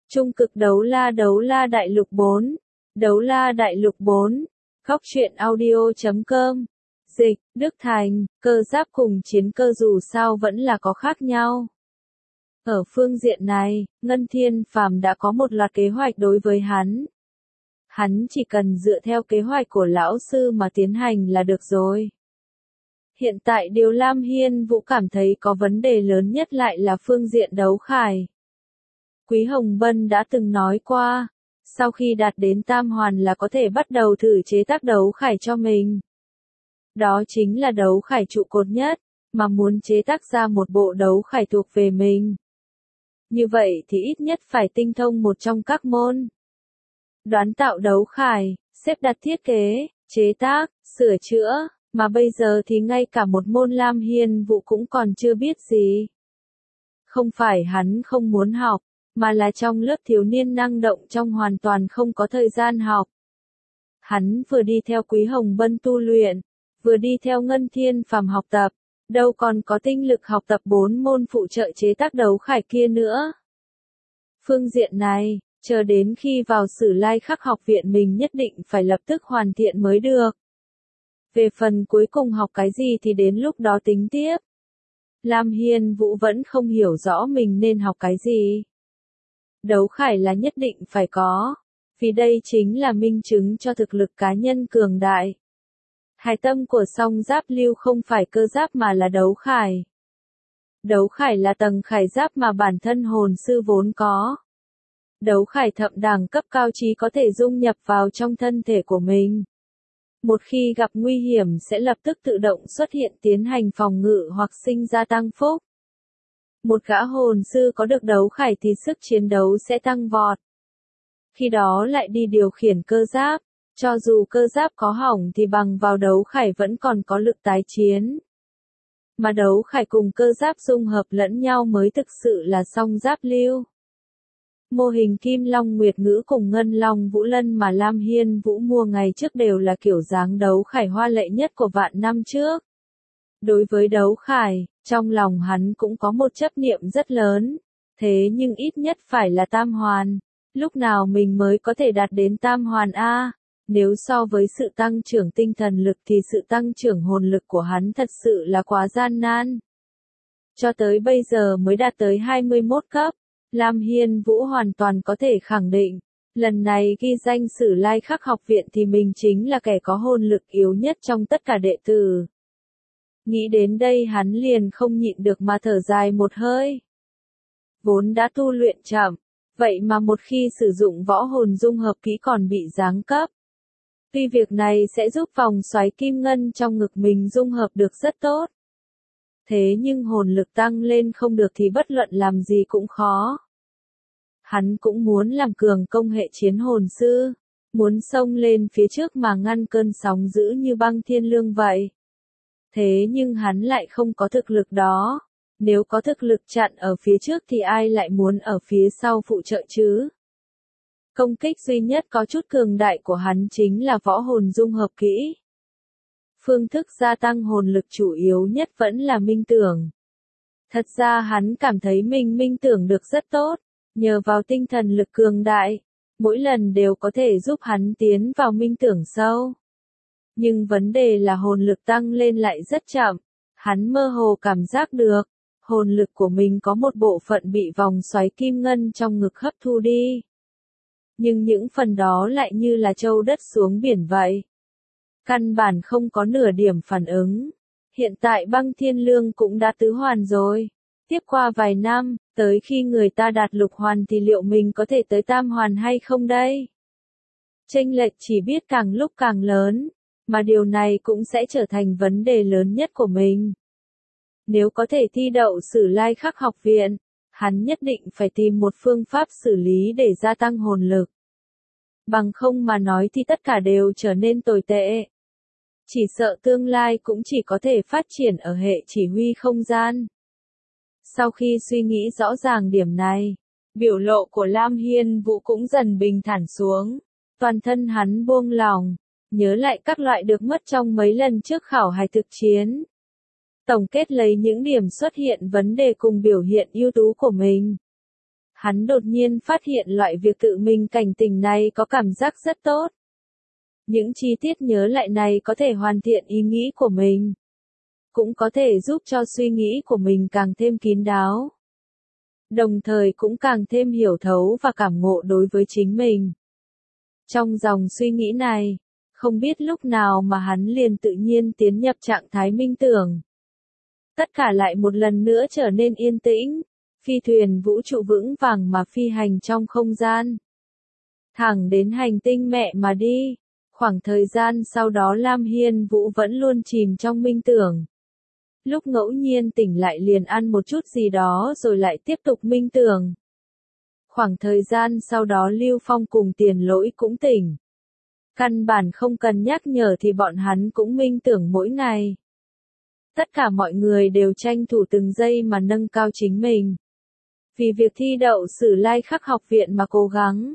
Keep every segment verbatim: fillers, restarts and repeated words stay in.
Trung cực đấu la đấu la đại lục bốn. Đấu la đại lục bốn. Góc truyện audio chấm com. Dịch, Đức Thành, cơ giáp cùng chiến cơ dù sao vẫn là có khác nhau. Ở phương diện này, Ngân Thiên Phàm đã có một loạt kế hoạch đối với hắn. Hắn chỉ cần dựa theo kế hoạch của lão sư mà tiến hành là được rồi. Hiện tại điều Lam Hiên Vũ cảm thấy có vấn đề lớn nhất lại là phương diện đấu khải. Quý Hồng Bân đã từng nói qua, sau khi đạt đến tam hoàn là có thể bắt đầu thử chế tác đấu khải cho mình. Đó chính là đấu khải trụ cột nhất, mà muốn chế tác ra một bộ đấu khải thuộc về mình. Như vậy thì ít nhất phải tinh thông một trong các môn. Đoán tạo đấu khải, xếp đặt thiết kế, chế tác, sửa chữa, mà bây giờ thì ngay cả một môn Lam Hiên Vũ cũng còn chưa biết gì. Không phải hắn không muốn học, mà là trong lớp thiếu niên năng động trong hoàn toàn không có thời gian học. Hắn vừa đi theo Quý Hồng Bân tu luyện, vừa đi theo Ngân Thiên Phàm học tập, đâu còn có tinh lực học tập bốn môn phụ trợ chế tác đấu khải kia nữa. Phương diện này, chờ đến khi vào Sử Lai Khắc học viện mình nhất định phải lập tức hoàn thiện mới được. Về phần cuối cùng học cái gì thì đến lúc đó tính tiếp. Lam Hiên Vũ vẫn không hiểu rõ mình nên học cái gì. Đấu khải là nhất định phải có, vì đây chính là minh chứng cho thực lực cá nhân cường đại. Hải tâm của song giáp lưu không phải cơ giáp mà là đấu khải. Đấu khải là tầng khải giáp mà bản thân hồn sư vốn có. Đấu khải thậm đẳng cấp cao trí có thể dung nhập vào trong thân thể của mình. Một khi gặp nguy hiểm sẽ lập tức tự động xuất hiện tiến hành phòng ngự hoặc sinh ra tăng phúc. Một gã hồn sư có được đấu khải thì sức chiến đấu sẽ tăng vọt. Khi đó lại đi điều khiển cơ giáp, cho dù cơ giáp có hỏng thì bằng vào đấu khải vẫn còn có lực tái chiến. Mà đấu khải cùng cơ giáp dung hợp lẫn nhau mới thực sự là song giáp lưu. Mô hình Kim Long Nguyệt Ngữ cùng Ngân Long Vũ Lân mà Lam Hiên Vũ mua ngày trước đều là kiểu dáng đấu khải hoa lệ nhất của vạn năm trước. Đối với đấu khải, trong lòng hắn cũng có một chấp niệm rất lớn, thế nhưng ít nhất phải là tam hoàn. Lúc nào mình mới có thể đạt đến tam hoàn A? Nếu so với sự tăng trưởng tinh thần lực thì sự tăng trưởng hồn lực của hắn thật sự là quá gian nan. Cho tới bây giờ mới đạt tới hai mươi mốt cấp, Lam Hiên Vũ hoàn toàn có thể khẳng định, lần này ghi danh Sử Lai Khắc học viện thì mình chính là kẻ có hồn lực yếu nhất trong tất cả đệ tử. Nghĩ đến đây hắn liền không nhịn được mà thở dài một hơi. Vốn đã tu luyện chậm, vậy mà một khi sử dụng võ hồn dung hợp kỹ còn bị giáng cấp. Tuy việc này sẽ giúp vòng xoáy kim ngân trong ngực mình dung hợp được rất tốt. Thế nhưng hồn lực tăng lên không được thì bất luận làm gì cũng khó. Hắn cũng muốn làm cường công hệ chiến hồn sư, muốn xông lên phía trước mà ngăn cơn sóng dữ như băng thiên lương vậy. Thế nhưng hắn lại không có thực lực đó. Nếu có thực lực chặn ở phía trước thì ai lại muốn ở phía sau phụ trợ chứ? Công kích duy nhất có chút cường đại của hắn chính là võ hồn dung hợp kỹ. Phương thức gia tăng hồn lực chủ yếu nhất vẫn là minh tưởng. Thật ra hắn cảm thấy mình minh tưởng được rất tốt, nhờ vào tinh thần lực cường đại, mỗi lần đều có thể giúp hắn tiến vào minh tưởng sâu. Nhưng vấn đề là hồn lực tăng lên lại rất chậm, hắn mơ hồ cảm giác được, hồn lực của mình có một bộ phận bị vòng xoáy kim ngân trong ngực hấp thu đi. Nhưng những phần đó lại như là châu đất xuống biển vậy. Căn bản không có nửa điểm phản ứng. Hiện tại băng thiên lương cũng đã tứ hoàn rồi. Tiếp qua vài năm, tới khi người ta đạt lục hoàn thì liệu mình có thể tới tam hoàn hay không đây? Chênh lệch chỉ biết càng lúc càng lớn, mà điều này cũng sẽ trở thành vấn đề lớn nhất của mình. Nếu có thể thi đậu Sử Lai Khắc học viện, hắn nhất định phải tìm một phương pháp xử lý để gia tăng hồn lực. Bằng không mà nói thì tất cả đều trở nên tồi tệ. Chỉ sợ tương lai cũng chỉ có thể phát triển ở hệ chỉ huy không gian. Sau khi suy nghĩ rõ ràng điểm này, biểu lộ của Lam Hiên Vũ cũng dần bình thản xuống. Toàn thân hắn buông lỏng, nhớ lại các loại được mất trong mấy lần trước khảo hạch thực chiến. Tổng kết lấy những điểm xuất hiện vấn đề cùng biểu hiện ưu tú của mình. Hắn đột nhiên phát hiện loại việc tự mình cảnh tỉnh này có cảm giác rất tốt. Những chi tiết nhớ lại này có thể hoàn thiện ý nghĩ của mình. Cũng có thể giúp cho suy nghĩ của mình càng thêm kín đáo. Đồng thời cũng càng thêm hiểu thấu và cảm ngộ đối với chính mình. Trong dòng suy nghĩ này, không biết lúc nào mà hắn liền tự nhiên tiến nhập trạng thái minh tưởng. Tất cả lại một lần nữa trở nên yên tĩnh, phi thuyền vũ trụ vững vàng mà phi hành trong không gian. Thẳng đến hành tinh mẹ mà đi. Khoảng thời gian sau đó Lam Hiên Vũ vẫn luôn chìm trong minh tưởng. Lúc ngẫu nhiên tỉnh lại liền ăn một chút gì đó rồi lại tiếp tục minh tưởng. Khoảng thời gian sau đó Lưu Phong cùng Tiền Lỗi cũng tỉnh. Căn bản không cần nhắc nhở thì bọn hắn cũng minh tưởng mỗi ngày. Tất cả mọi người đều tranh thủ từng giây mà nâng cao chính mình. Vì việc thi đậu Sử Lai Khắc học viện mà cố gắng.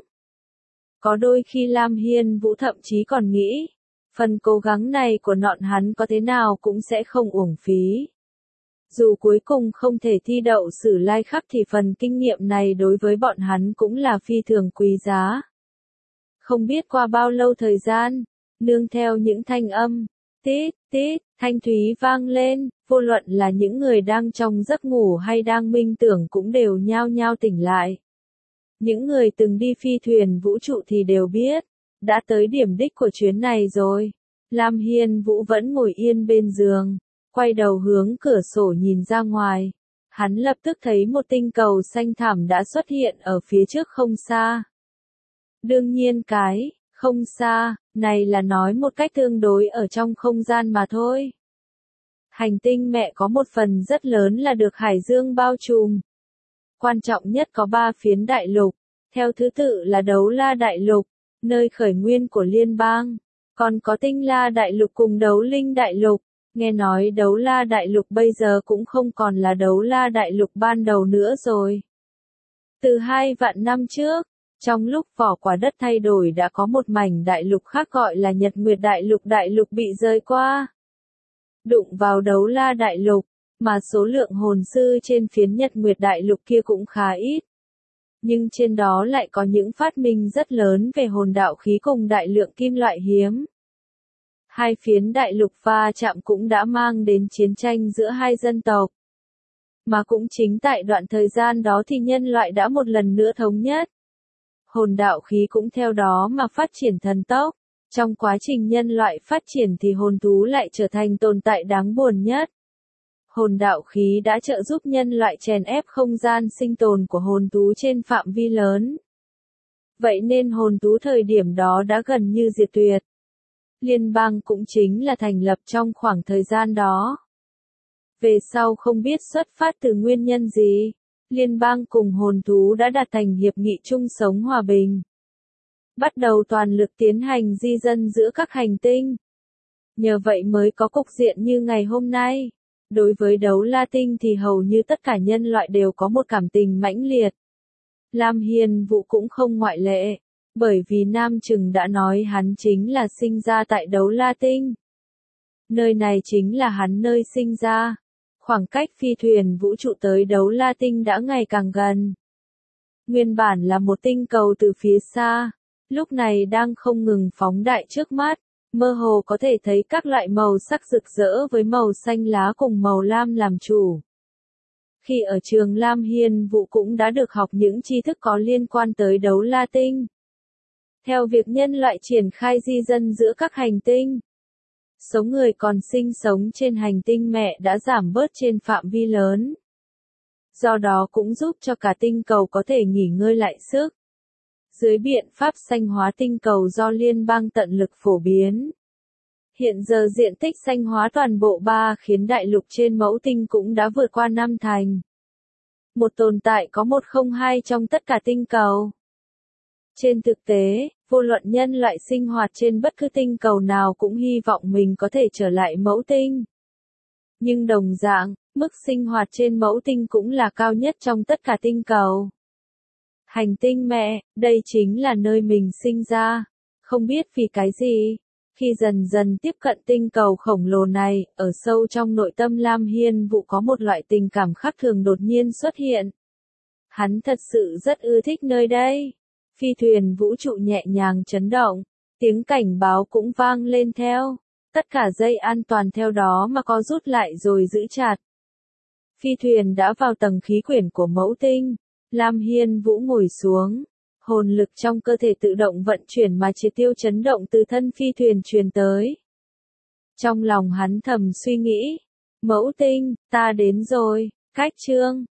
Có đôi khi Lam Hiên Vũ thậm chí còn nghĩ, phần cố gắng này của nọn hắn có thế nào cũng sẽ không uổng phí. Dù cuối cùng không thể thi đậu Sử Lai Khắc thì phần kinh nghiệm này đối với bọn hắn cũng là phi thường quý giá. Không biết qua bao lâu thời gian, nương theo những thanh âm, tít, tít, thanh thúy vang lên, vô luận là những người đang trong giấc ngủ hay đang minh tưởng cũng đều nhao nhao tỉnh lại. Những người từng đi phi thuyền vũ trụ thì đều biết, đã tới điểm đích của chuyến này rồi. Lam Hiên Vũ vẫn ngồi yên bên giường, quay đầu hướng cửa sổ nhìn ra ngoài. Hắn lập tức thấy một tinh cầu xanh thẳm đã xuất hiện ở phía trước không xa. Đương nhiên cái, không xa, này là nói một cách tương đối ở trong không gian mà thôi. Hành tinh mẹ có một phần rất lớn là được hải dương bao trùm. Quan trọng nhất có ba phiến đại lục, theo thứ tự là Đấu La Đại Lục, nơi khởi nguyên của liên bang, còn có Tinh La Đại Lục cùng Đấu Linh Đại Lục. Nghe nói Đấu La Đại Lục bây giờ cũng không còn là Đấu La Đại Lục ban đầu nữa rồi. Từ hai vạn năm trước, trong lúc vỏ quả đất thay đổi đã có một mảnh đại lục khác gọi là Nhật Nguyệt Đại Lục đại lục bị rơi qua. Đụng vào Đấu La Đại Lục, mà số lượng hồn sư trên phiến Nhật Nguyệt Đại Lục kia cũng khá ít. Nhưng trên đó lại có những phát minh rất lớn về hồn đạo khí cùng đại lượng kim loại hiếm. Hai phiến đại lục va chạm cũng đã mang đến chiến tranh giữa hai dân tộc. Mà cũng chính tại đoạn thời gian đó thì nhân loại đã một lần nữa thống nhất. Hồn đạo khí cũng theo đó mà phát triển thần tốc. Trong quá trình nhân loại phát triển thì hồn thú lại trở thành tồn tại đáng buồn nhất. Hồn đạo khí đã trợ giúp nhân loại chèn ép không gian sinh tồn của hồn thú trên phạm vi lớn. Vậy nên hồn thú thời điểm đó đã gần như diệt tuyệt. Liên bang cũng chính là thành lập trong khoảng thời gian đó. Về sau không biết xuất phát từ nguyên nhân gì, liên bang cùng hồn thú đã đạt thành hiệp nghị chung sống hòa bình. Bắt đầu toàn lực tiến hành di dân giữa các hành tinh. Nhờ vậy mới có cục diện như ngày hôm nay. Đối với Đấu La Tinh thì hầu như tất cả nhân loại đều có một cảm tình mãnh liệt. Lam Hiên Vũ cũng không ngoại lệ, bởi vì Nam Trừng đã nói hắn chính là sinh ra tại Đấu La Tinh. Nơi này chính là hắn nơi sinh ra. Khoảng cách phi thuyền vũ trụ tới Đấu La Tinh đã ngày càng gần. Nguyên bản là một tinh cầu từ phía xa, lúc này đang không ngừng phóng đại trước mắt. Mơ hồ có thể thấy các loại màu sắc rực rỡ với màu xanh lá cùng màu lam làm chủ. Khi ở trường Lam Hiên Vũ cũng đã được học những tri thức có liên quan tới Đấu La Tinh. Theo việc nhân loại triển khai di dân giữa các hành tinh, số người còn sinh sống trên hành tinh mẹ đã giảm bớt trên phạm vi lớn. Do đó cũng giúp cho cả tinh cầu có thể nghỉ ngơi lại sức. Dưới biện pháp xanh hóa tinh cầu do liên bang tận lực phổ biến. Hiện giờ diện tích xanh hóa toàn bộ ba khiến đại lục trên mẫu tinh cũng đã vượt qua năm thành. Một tồn tại có một không hai trong tất cả tinh cầu. Trên thực tế, vô luận nhân loại sinh hoạt trên bất cứ tinh cầu nào cũng hy vọng mình có thể trở lại mẫu tinh. Nhưng đồng dạng, mức sinh hoạt trên mẫu tinh cũng là cao nhất trong tất cả tinh cầu. Hành tinh mẹ, đây chính là nơi mình sinh ra. Không biết vì cái gì, khi dần dần tiếp cận tinh cầu khổng lồ này, ở sâu trong nội tâm Lam Hiên Vũ có một loại tình cảm khác thường đột nhiên xuất hiện. Hắn thật sự rất ưa thích nơi đây. Phi thuyền vũ trụ nhẹ nhàng chấn động, tiếng cảnh báo cũng vang lên theo. Tất cả dây an toàn theo đó mà co rút lại rồi giữ chặt. Phi thuyền đã vào tầng khí quyển của mẫu tinh. Lam Hiên Vũ ngồi xuống. Hồn lực trong cơ thể tự động vận chuyển mà triệt tiêu chấn động từ thân phi thuyền truyền tới. Trong lòng hắn thầm suy nghĩ. Mẫu tinh, ta đến rồi. Cách chương.